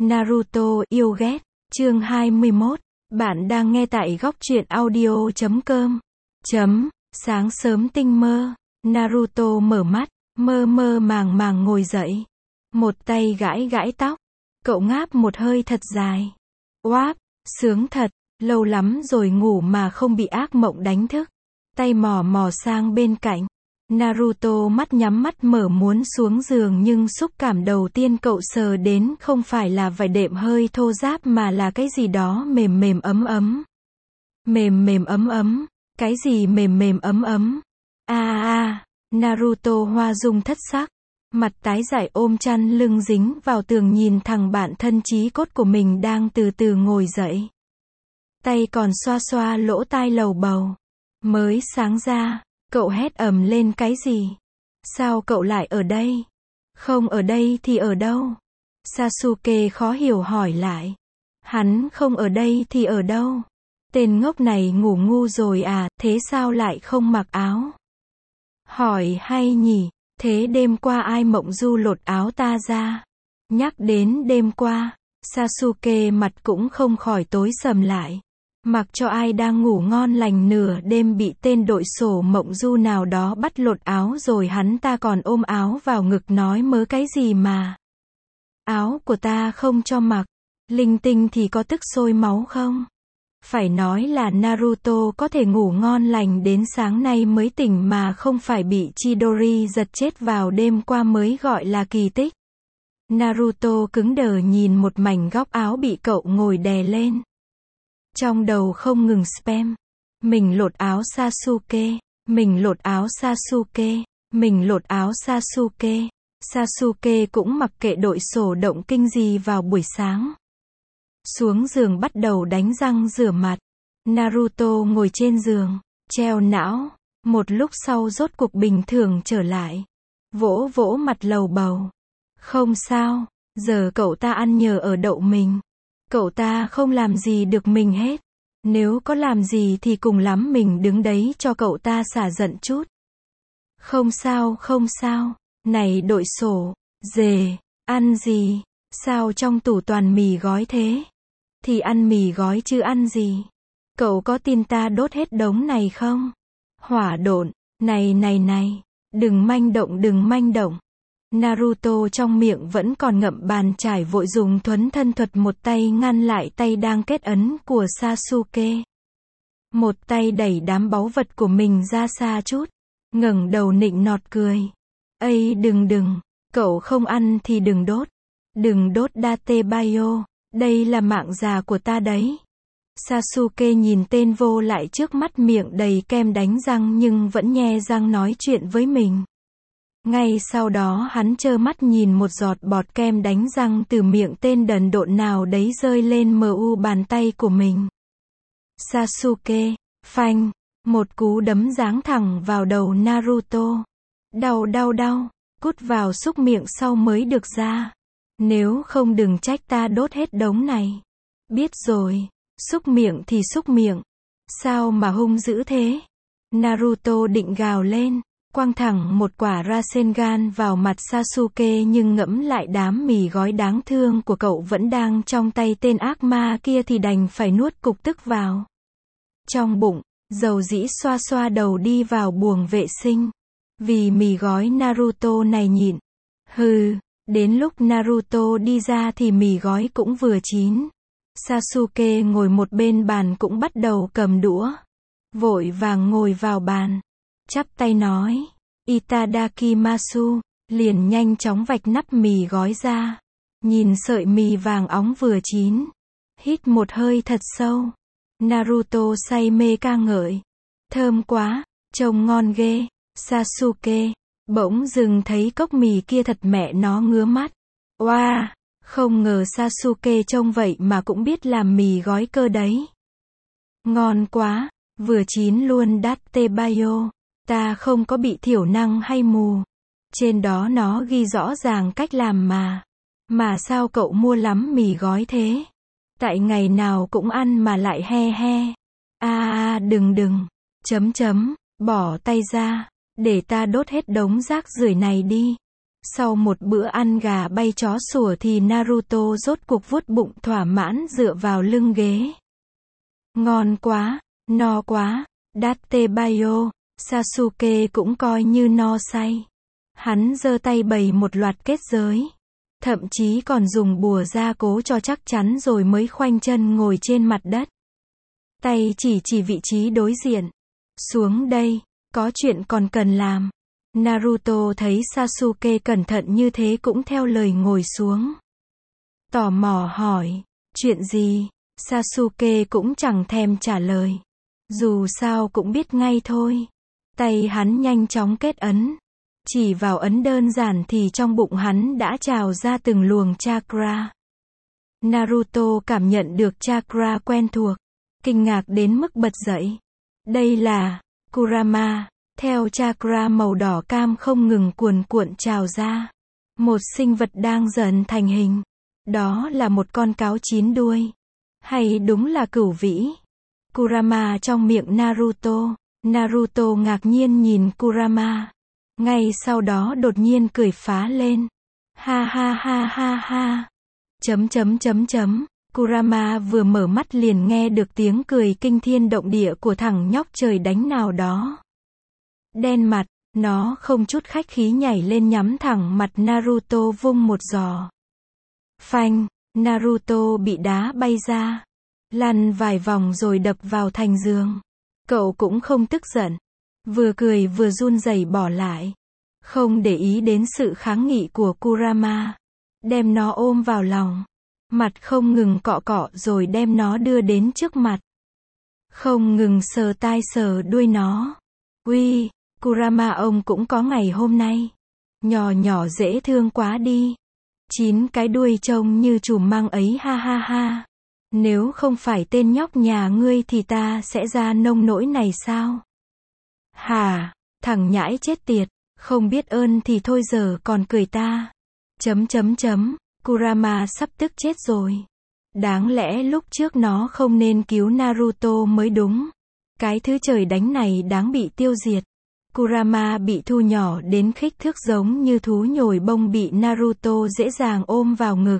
Naruto yêu ghét, chương 21, bạn đang nghe tại góc truyện audio.com. Sáng sớm tinh mơ, Naruto mở mắt, mơ mơ màng màng ngồi dậy. Một tay gãi gãi tóc, cậu ngáp một hơi thật dài. Oáp, sướng thật, lâu lắm rồi ngủ mà không bị ác mộng đánh thức. Tay mò mò sang bên cạnh. Naruto mắt nhắm mắt mở muốn xuống giường nhưng xúc cảm đầu tiên cậu sờ đến không phải là vải đệm hơi thô ráp mà là cái gì đó mềm mềm ấm ấm. Mềm mềm ấm ấm, cái gì mềm mềm ấm ấm? Naruto hoa dung thất sắc, mặt tái dại ôm chăn lưng dính vào tường nhìn thằng bạn thân chí cốt của mình đang từ từ ngồi dậy. Tay còn xoa xoa lỗ tai lầu bầu. Mới sáng ra, cậu hét ầm lên cái gì? Sao cậu lại ở đây? Không ở đây thì ở đâu? Sasuke khó hiểu hỏi lại. Hắn không ở đây thì ở đâu? Tên ngốc này ngủ ngu rồi à, thế sao lại không mặc áo? Hỏi hay nhỉ, thế đêm qua ai mộng du lột áo ta ra? Nhắc đến đêm qua, Sasuke mặt cũng không khỏi tối sầm lại. Mặc cho ai đang ngủ ngon lành nửa đêm bị tên đội sổ mộng du nào đó bắt lột áo rồi hắn ta còn ôm áo vào ngực nói mớ cái gì mà. Áo của ta không cho mặc, linh tinh thì có tức sôi máu không? Phải nói là Naruto có thể ngủ ngon lành đến sáng nay mới tỉnh mà không phải bị Chidori giật chết vào đêm qua mới gọi là kỳ tích. Naruto cứng đờ nhìn một mảnh góc áo bị cậu ngồi đè lên. Trong đầu không ngừng spam. Mình lột áo Sasuke. Mình lột áo Sasuke. Mình lột áo Sasuke. Sasuke cũng mặc kệ đội sổ động kinh gì vào buổi sáng. Xuống giường bắt đầu đánh răng rửa mặt. Naruto ngồi trên giường, treo não. Một lúc sau rốt cuộc bình thường trở lại. Vỗ vỗ mặt lầu bầu. Không sao, giờ cậu ta ăn nhờ ở đậu mình. Cậu ta không làm gì được mình hết. Nếu có làm gì thì cùng lắm mình đứng đấy cho cậu ta xả giận chút. Không sao không sao. Này đội sổ, dề, ăn gì? Sao trong tủ toàn mì gói thế? Thì ăn mì gói chứ ăn gì? Cậu có tin ta đốt hết đống này không? Hỏa độn, này, đừng manh động đừng manh động. Naruto trong miệng vẫn còn ngậm bàn chải vội dùng thuấn thân thuật một tay ngăn lại tay đang kết ấn của Sasuke. Một tay đẩy đám báu vật của mình ra xa chút. Ngẩng đầu nịnh nọt cười. Ây đừng, cậu không ăn thì đừng đốt. Đừng đốt Datebayo, đây là mạng già của ta đấy. Sasuke nhìn tên vô lại trước mắt miệng đầy kem đánh răng nhưng vẫn nhe răng nói chuyện với mình. Ngay sau đó hắn trơ mắt nhìn một giọt bọt kem đánh răng từ miệng tên đần độn nào đấy rơi lên bàn tay của mình. Sasuke, phanh, một cú đấm giáng thẳng vào đầu Naruto. Đau, cút vào xúc miệng sau mới được ra. Nếu không đừng trách ta đốt hết đống này. Biết rồi, xúc miệng thì xúc miệng. Sao mà hung dữ thế? Naruto định gào lên. Quăng thẳng một quả Rasengan vào mặt Sasuke nhưng ngẫm lại đám mì gói đáng thương của cậu vẫn đang trong tay tên ác ma kia thì đành phải nuốt cục tức vào. Trong bụng, dầu dĩ xoa xoa đầu đi vào buồng vệ sinh. Vì mì gói Naruto này nhịn. Đến lúc Naruto đi ra thì mì gói cũng vừa chín. Sasuke ngồi một bên bàn cũng bắt đầu cầm đũa. Vội vàng ngồi vào bàn. Chắp tay nói, Itadakimasu, liền nhanh chóng vạch nắp mì gói ra. Nhìn sợi mì vàng óng vừa chín. Hít một hơi thật sâu. Naruto say mê ca ngợi. Thơm quá, trông ngon ghê. Sasuke, bỗng dừng thấy cốc mì kia thật mẹ nó ngứa mắt. Oa, không ngờ Sasuke trông vậy mà cũng biết làm mì gói cơ đấy. Ngon quá, vừa chín luôn Datebayo. Ta không có bị thiểu năng hay mù. Trên đó nó ghi rõ ràng cách làm mà. Mà sao cậu mua lắm mì gói thế? Tại ngày nào cũng ăn mà lại he. Đừng. Bỏ tay ra. Để ta đốt hết đống rác rưởi này đi. Sau một bữa ăn gà bay chó sủa thì Naruto rốt cuộc vuốt bụng thỏa mãn dựa vào lưng ghế. Ngon quá, no quá, Dattebayo, Sasuke cũng coi như no say. Hắn giơ tay bày một loạt kết giới. Thậm chí còn dùng bùa gia cố cho chắc chắn rồi mới khoanh chân ngồi trên mặt đất. Tay chỉ vị trí đối diện. Xuống đây, có chuyện còn cần làm. Naruto thấy Sasuke cẩn thận như thế cũng theo lời ngồi xuống. Tò mò hỏi, chuyện gì? Sasuke cũng chẳng thèm trả lời. Dù sao cũng biết ngay thôi. Tay hắn nhanh chóng kết ấn. Chỉ vào ấn đơn giản thì trong bụng hắn đã trào ra từng luồng chakra. Naruto cảm nhận được chakra quen thuộc. Kinh ngạc đến mức bật dậy. Đây là Kurama. Theo chakra màu đỏ cam không ngừng cuồn cuộn trào ra. Một sinh vật đang dần thành hình. Đó là một con cáo 9 đuôi. Hay đúng là cửu vĩ. Kurama trong miệng Naruto. Naruto ngạc nhiên nhìn Kurama. Ngay sau đó đột nhiên cười phá lên. Ha ha ha ha ha. Kurama vừa mở mắt liền nghe được tiếng cười kinh thiên động địa của thằng nhóc trời đánh nào đó. Đen mặt, nó không chút khách khí nhảy lên nhắm thẳng mặt Naruto vung một giò. Phanh, Naruto bị đá bay ra. Lăn vài vòng rồi đập vào thành giường. Cậu cũng không tức giận. Vừa cười vừa run rẩy bỏ lại. Không để ý đến sự kháng nghị của Kurama. Đem nó ôm vào lòng. Mặt không ngừng cọ cọ rồi đem nó đưa đến trước mặt. Không ngừng sờ tai sờ đuôi nó. Uy, Kurama ông cũng có ngày hôm nay. Nhỏ nhỏ dễ thương quá đi. 9 cái đuôi trông như chùm măng ấy ha ha ha. Nếu không phải tên nhóc nhà ngươi thì ta sẽ ra nông nỗi này sao? Hả, thằng nhãi chết tiệt, không biết ơn thì thôi giờ còn cười ta. Kurama sắp tức chết rồi. Đáng lẽ lúc trước nó không nên cứu Naruto mới đúng. Cái thứ trời đánh này đáng bị tiêu diệt. Kurama bị thu nhỏ đến kích thước giống như thú nhồi bông bị Naruto dễ dàng ôm vào ngực.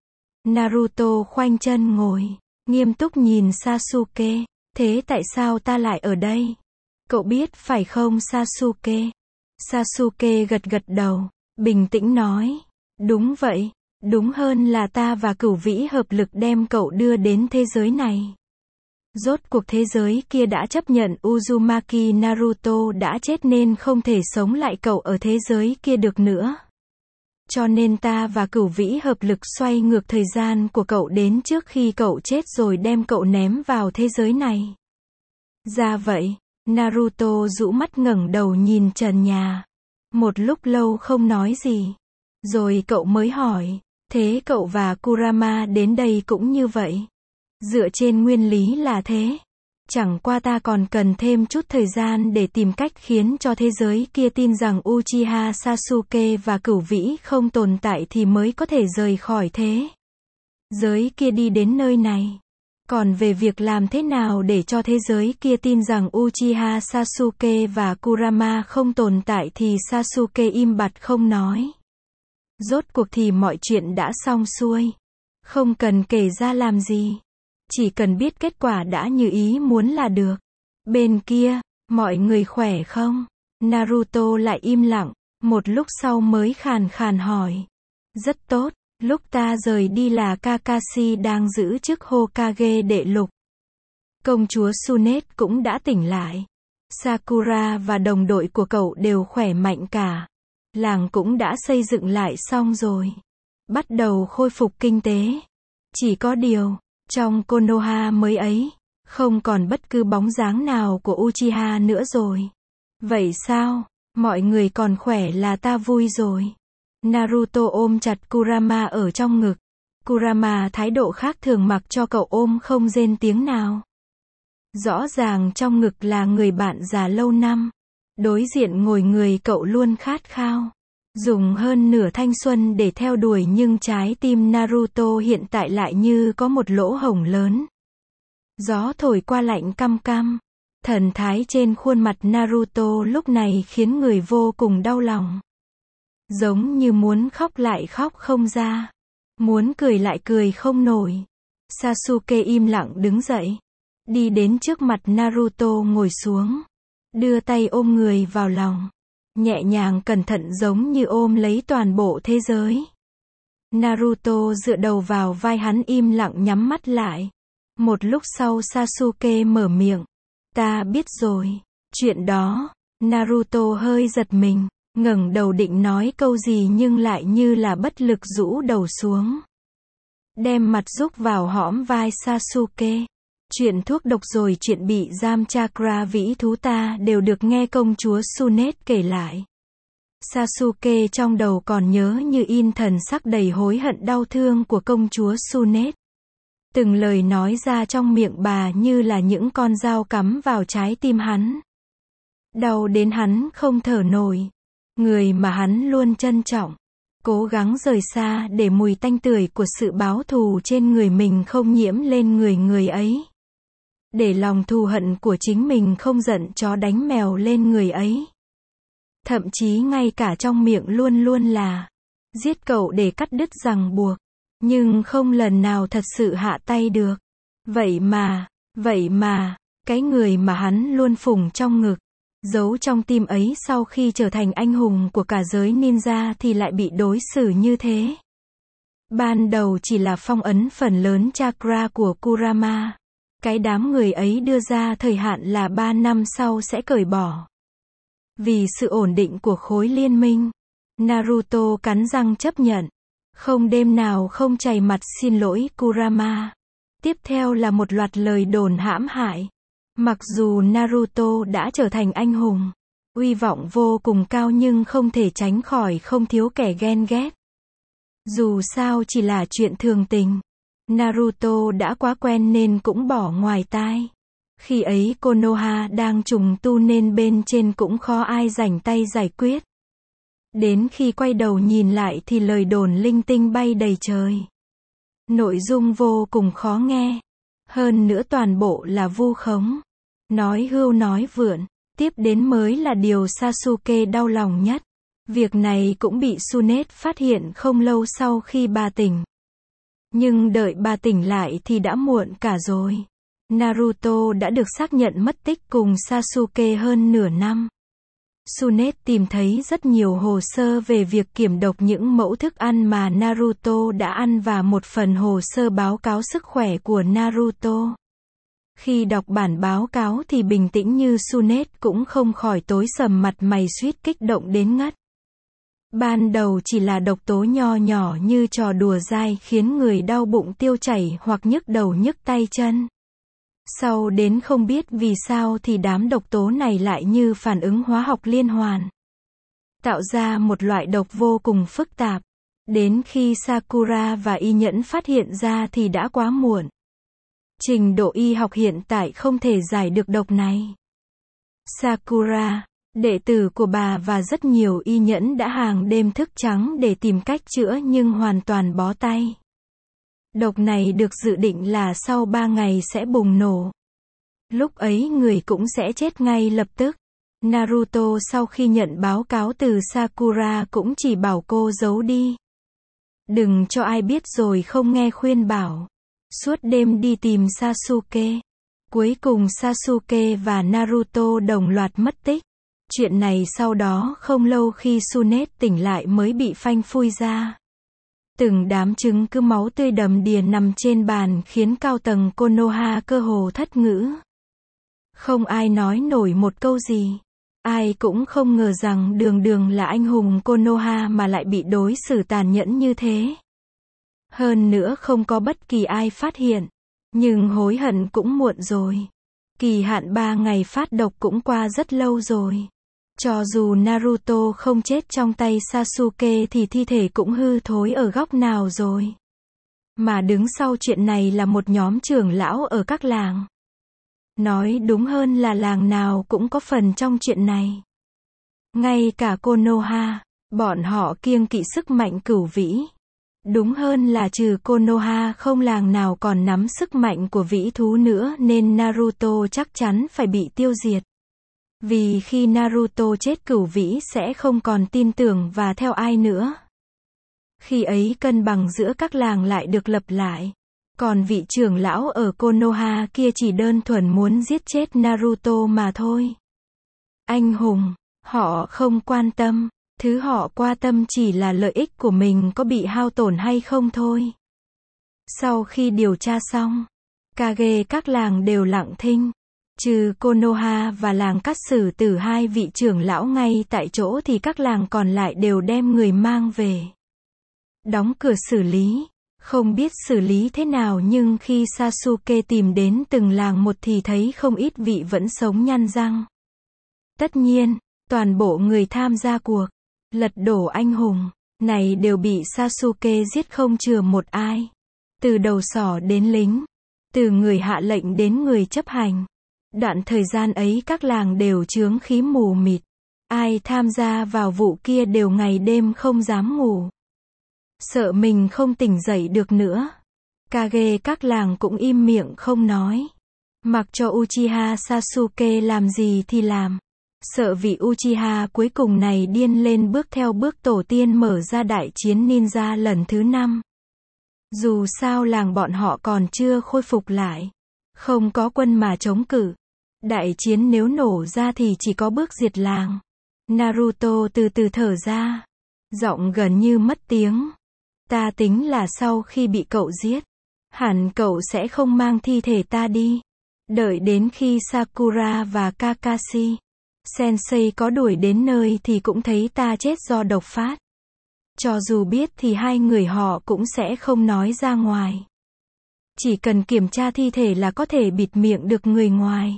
Naruto khoanh chân ngồi, nghiêm túc nhìn Sasuke. Thế tại sao ta lại ở đây? Cậu biết phải không Sasuke? Sasuke gật gật đầu, bình tĩnh nói. Đúng vậy, đúng hơn là ta và cửu vĩ hợp lực đem cậu đưa đến thế giới này. Rốt cuộc thế giới kia đã chấp nhận Uzumaki Naruto đã chết nên không thể sống lại cậu ở thế giới kia được nữa. Cho nên ta và cửu vĩ hợp lực xoay ngược thời gian của cậu đến trước khi cậu chết rồi đem cậu ném vào thế giới này. Ra vậy, Naruto rũ mắt ngẩng đầu nhìn trần nhà. Một lúc lâu không nói gì. Rồi cậu mới hỏi, thế cậu và Kurama đến đây cũng như vậy? Dựa trên nguyên lý là thế. Chẳng qua ta còn cần thêm chút thời gian để tìm cách khiến cho thế giới kia tin rằng Uchiha Sasuke và cửu vĩ không tồn tại thì mới có thể rời khỏi thế giới kia đi đến nơi này. Còn về việc làm thế nào để cho thế giới kia tin rằng Uchiha Sasuke và Kurama không tồn tại thì Sasuke im bặt không nói. Rốt cuộc thì mọi chuyện đã xong xuôi. Không cần kể ra làm gì. Chỉ cần biết kết quả đã như ý muốn là được. Bên kia, mọi người khỏe không? Naruto lại im lặng, một lúc sau mới khàn khàn hỏi. Rất tốt, lúc ta rời đi là Kakashi đang giữ chức Hokage đệ lục. Công chúa Tsunade cũng đã tỉnh lại. Sakura và đồng đội của cậu đều khỏe mạnh cả. Làng cũng đã xây dựng lại xong rồi. Bắt đầu khôi phục kinh tế. Chỉ có điều, trong Konoha mới ấy, không còn bất cứ bóng dáng nào của Uchiha nữa rồi. Vậy sao? Mọi người còn khỏe là ta vui rồi. Naruto ôm chặt Kurama ở trong ngực. Kurama thái độ khác thường mặc cho cậu ôm không rên tiếng nào. Rõ ràng trong ngực là người bạn già lâu năm. Đối diện ngồi người cậu luôn khát khao. Dùng hơn nửa thanh xuân để theo đuổi nhưng trái tim Naruto hiện tại lại như có một lỗ hổng lớn. Gió thổi qua lạnh căm căm. Thần thái trên khuôn mặt Naruto lúc này khiến người vô cùng đau lòng. Giống như muốn khóc lại khóc không ra. Muốn cười lại cười không nổi. Sasuke im lặng đứng dậy. Đi đến trước mặt Naruto ngồi xuống. Đưa tay ôm người vào lòng. Nhẹ nhàng cẩn thận giống như ôm lấy toàn bộ thế giới. Naruto dựa đầu vào vai hắn im lặng nhắm mắt lại. Một lúc sau Sasuke mở miệng. Ta biết rồi. Chuyện đó. Naruto hơi giật mình. Ngẩng đầu định nói câu gì nhưng lại như là bất lực rũ đầu xuống. Đem mặt rúc vào hõm vai Sasuke. Chuyện thuốc độc rồi chuyện bị giam chakra vĩ thú ta đều được nghe công chúa Tsunade kể lại. Sasuke trong đầu còn nhớ như in thần sắc đầy hối hận đau thương của công chúa Tsunade. Từng lời nói ra trong miệng bà như là những con dao cắm vào trái tim hắn. Đau đến hắn không thở nổi. Người mà hắn luôn trân trọng. Cố gắng rời xa để mùi tanh tưởi của sự báo thù trên người mình không nhiễm lên người ấy. Để lòng thù hận của chính mình không giận chó đánh mèo lên người ấy. Thậm chí ngay cả trong miệng luôn luôn là giết cậu để cắt đứt ràng buộc. Nhưng không lần nào thật sự hạ tay được. Vậy mà, cái người mà hắn luôn phủng trong ngực, giấu trong tim ấy sau khi trở thành anh hùng của cả giới ninja thì lại bị đối xử như thế. Ban đầu chỉ là phong ấn phần lớn chakra của Kurama. Cái đám người ấy đưa ra thời hạn là 3 năm sau sẽ cởi bỏ. Vì sự ổn định của khối liên minh, Naruto cắn răng chấp nhận. Không đêm nào không chảy mặt xin lỗi Kurama. Tiếp theo là một loạt lời đồn hãm hại. Mặc dù Naruto đã trở thành anh hùng, uy vọng vô cùng cao nhưng không thể tránh khỏi không thiếu kẻ ghen ghét. Dù sao chỉ là chuyện thường tình. Naruto đã quá quen nên cũng bỏ ngoài tai. Khi ấy Konoha đang trùng tu nên bên trên cũng khó ai rảnh tay giải quyết. Đến khi quay đầu nhìn lại thì lời đồn linh tinh bay đầy trời. Nội dung vô cùng khó nghe. Hơn nữa toàn bộ là vu khống. Nói hưu nói vượn. Tiếp đến mới là điều Sasuke đau lòng nhất. Việc này cũng bị Tsunade phát hiện không lâu sau khi bà tỉnh. Nhưng đợi bà tỉnh lại thì đã muộn cả rồi. Naruto đã được xác nhận mất tích cùng Sasuke hơn nửa năm. Tsunade tìm thấy rất nhiều hồ sơ về việc kiểm độc những mẫu thức ăn mà Naruto đã ăn và một phần hồ sơ báo cáo sức khỏe của Naruto. Khi đọc bản báo cáo thì bình tĩnh như Tsunade cũng không khỏi tối sầm mặt mày suýt kích động đến ngất. Ban đầu chỉ là độc tố nho nhỏ như trò đùa dai khiến người đau bụng tiêu chảy hoặc nhức đầu nhức tay chân. Sau đến không biết vì sao thì đám độc tố này lại như phản ứng hóa học liên hoàn. Tạo ra một loại độc vô cùng phức tạp. Đến khi Sakura và Y Nhẫn phát hiện ra thì đã quá muộn. Trình độ y học hiện tại không thể giải được độc này. Sakura, đệ tử của bà và rất nhiều Y Nhẫn đã hàng đêm thức trắng để tìm cách chữa nhưng hoàn toàn bó tay. Độc này được dự định là sau 3 ngày sẽ bùng nổ. Lúc ấy người cũng sẽ chết ngay lập tức. Naruto sau khi nhận báo cáo từ Sakura cũng chỉ bảo cô giấu đi. Đừng cho ai biết rồi không nghe khuyên bảo. Suốt đêm đi tìm Sasuke. Cuối cùng Sasuke và Naruto đồng loạt mất tích. Chuyện này sau đó không lâu khi Tsunade tỉnh lại mới bị phanh phui ra. Từng đám trứng cứ máu tươi đầm đìa nằm trên bàn khiến cao tầng Konoha cơ hồ thất ngữ. Không ai nói nổi một câu gì. Ai cũng không ngờ rằng đường là anh hùng Konoha mà lại bị đối xử tàn nhẫn như thế. Hơn nữa không có bất kỳ ai phát hiện. Nhưng hối hận cũng muộn rồi. Kỳ hạn 3 ngày phát độc cũng qua rất lâu rồi. Cho dù Naruto không chết trong tay Sasuke thì thi thể cũng hư thối ở góc nào rồi. Mà đứng sau chuyện này là một nhóm trưởng lão ở các làng. Nói đúng hơn là làng nào cũng có phần trong chuyện này. Ngay cả Konoha, bọn họ kiêng kỵ sức mạnh cửu vĩ. Đúng hơn là trừ Konoha không làng nào còn nắm sức mạnh của vĩ thú nữa nên Naruto chắc chắn phải bị tiêu diệt. Vì khi Naruto chết Cửu Vĩ sẽ không còn tin tưởng và theo ai nữa. Khi ấy cân bằng giữa các làng lại được lập lại. Còn vị trưởng lão ở Konoha kia chỉ đơn thuần muốn giết chết Naruto mà thôi. Anh hùng, họ không quan tâm. Thứ họ quan tâm chỉ là lợi ích của mình có bị hao tổn hay không thôi. Sau khi điều tra xong, Kage các làng đều lặng thinh. Trừ Konoha và làng cắt xử tử hai vị trưởng lão ngay tại chỗ thì các làng còn lại đều đem người mang về. Đóng cửa xử lý. Không biết xử lý thế nào nhưng khi Sasuke tìm đến từng làng một thì thấy không ít vị vẫn sống nhăn răng. Tất nhiên, toàn bộ người tham gia cuộc lật đổ anh hùng này đều bị Sasuke giết không chừa một ai. Từ đầu sỏ đến lính, từ người hạ lệnh đến người chấp hành. Đoạn thời gian ấy các làng đều chướng khí mù mịt. Ai tham gia vào vụ kia đều ngày đêm không dám ngủ. Sợ mình không tỉnh dậy được nữa. Kage các làng cũng im miệng không nói. Mặc cho Uchiha Sasuke làm gì thì làm. Sợ vị Uchiha cuối cùng này điên lên bước theo bước tổ tiên mở ra đại chiến ninja lần thứ 5. Dù sao làng bọn họ còn chưa khôi phục lại. Không có quân mà chống cự. Đại chiến nếu nổ ra thì chỉ có bước diệt làng. Naruto từ từ thở ra. Giọng gần như mất tiếng. Ta tính là sau khi bị cậu giết, hẳn cậu sẽ không mang thi thể ta đi. Đợi đến khi Sakura và Kakashi Sensei có đuổi đến nơi thì cũng thấy ta chết do độc phát. Cho dù biết thì hai người họ cũng sẽ không nói ra ngoài. Chỉ cần kiểm tra thi thể là có thể bịt miệng được người ngoài.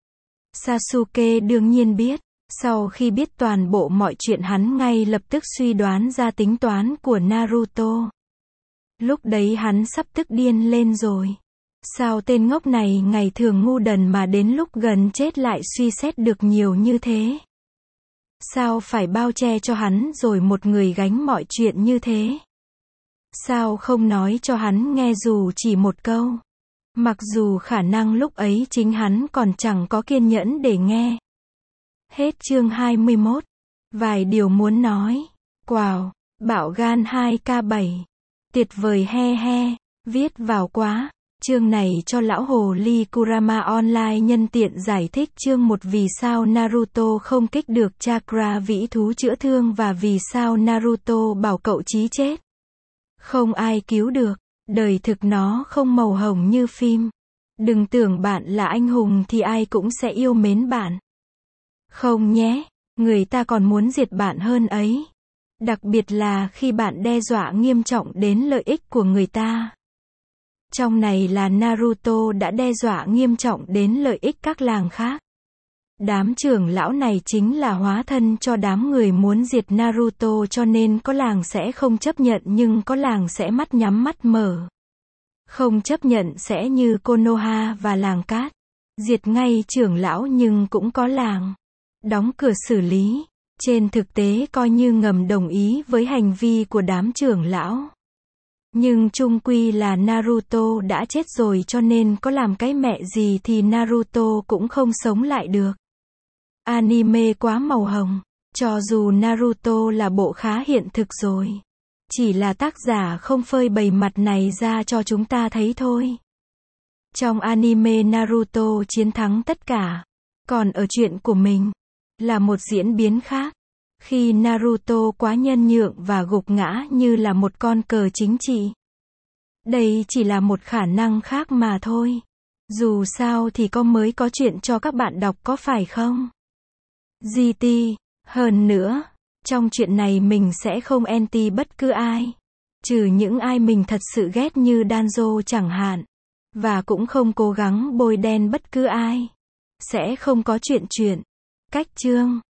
Sasuke đương nhiên biết. Sau khi biết toàn bộ mọi chuyện hắn ngay lập tức suy đoán ra tính toán của Naruto. Lúc đấy hắn sắp tức điên lên rồi. Sao tên ngốc này ngày thường ngu đần mà đến lúc gần chết lại suy xét được nhiều như thế? Sao phải bao che cho hắn rồi một người gánh mọi chuyện như thế? Sao không nói cho hắn nghe dù chỉ một câu? Mặc dù khả năng lúc ấy chính hắn còn chẳng có kiên nhẫn để nghe. Hết chương 21. Vài điều muốn nói. Wow, bạo gan 2K7. Tuyệt vời he he. Viết vào quá. Chương này cho lão hồ ly Kurama Online nhân tiện giải thích chương 1 vì sao Naruto không kích được chakra vĩ thú chữa thương và vì sao Naruto bảo cậu chí chết. Không ai cứu được. Đời thực nó không màu hồng như phim. Đừng tưởng bạn là anh hùng thì ai cũng sẽ yêu mến bạn. Không nhé, người ta còn muốn diệt bạn hơn ấy. Đặc biệt là khi bạn đe dọa nghiêm trọng đến lợi ích của người ta. Trong này là Naruto đã đe dọa nghiêm trọng đến lợi ích các làng khác. Đám trưởng lão này chính là hóa thân cho đám người muốn diệt Naruto cho nên có làng sẽ không chấp nhận nhưng có làng sẽ mắt nhắm mắt mở. Không chấp nhận sẽ như Konoha và làng cát. Diệt ngay trưởng lão nhưng cũng có làng đóng cửa xử lý. Trên thực tế coi như ngầm đồng ý với hành vi của đám trưởng lão. Nhưng chung quy là Naruto đã chết rồi cho nên có làm cái mẹ gì thì Naruto cũng không sống lại được. Anime quá màu hồng. Cho dù Naruto là bộ khá hiện thực rồi. Chỉ là tác giả không phơi bày mặt này ra cho chúng ta thấy thôi. Trong anime Naruto chiến thắng tất cả. Còn ở chuyện của mình là một diễn biến khác. Khi Naruto quá nhân nhượng và gục ngã như là một con cờ chính trị. Đây chỉ là một khả năng khác mà thôi. Dù sao thì mới có chuyện cho các bạn đọc có phải không? GT. Hơn nữa, trong chuyện này mình sẽ không anti bất cứ ai. Trừ những ai mình thật sự ghét như Danzo chẳng hạn. Và cũng không cố gắng bôi đen bất cứ ai. Sẽ không có chuyện. Cách chương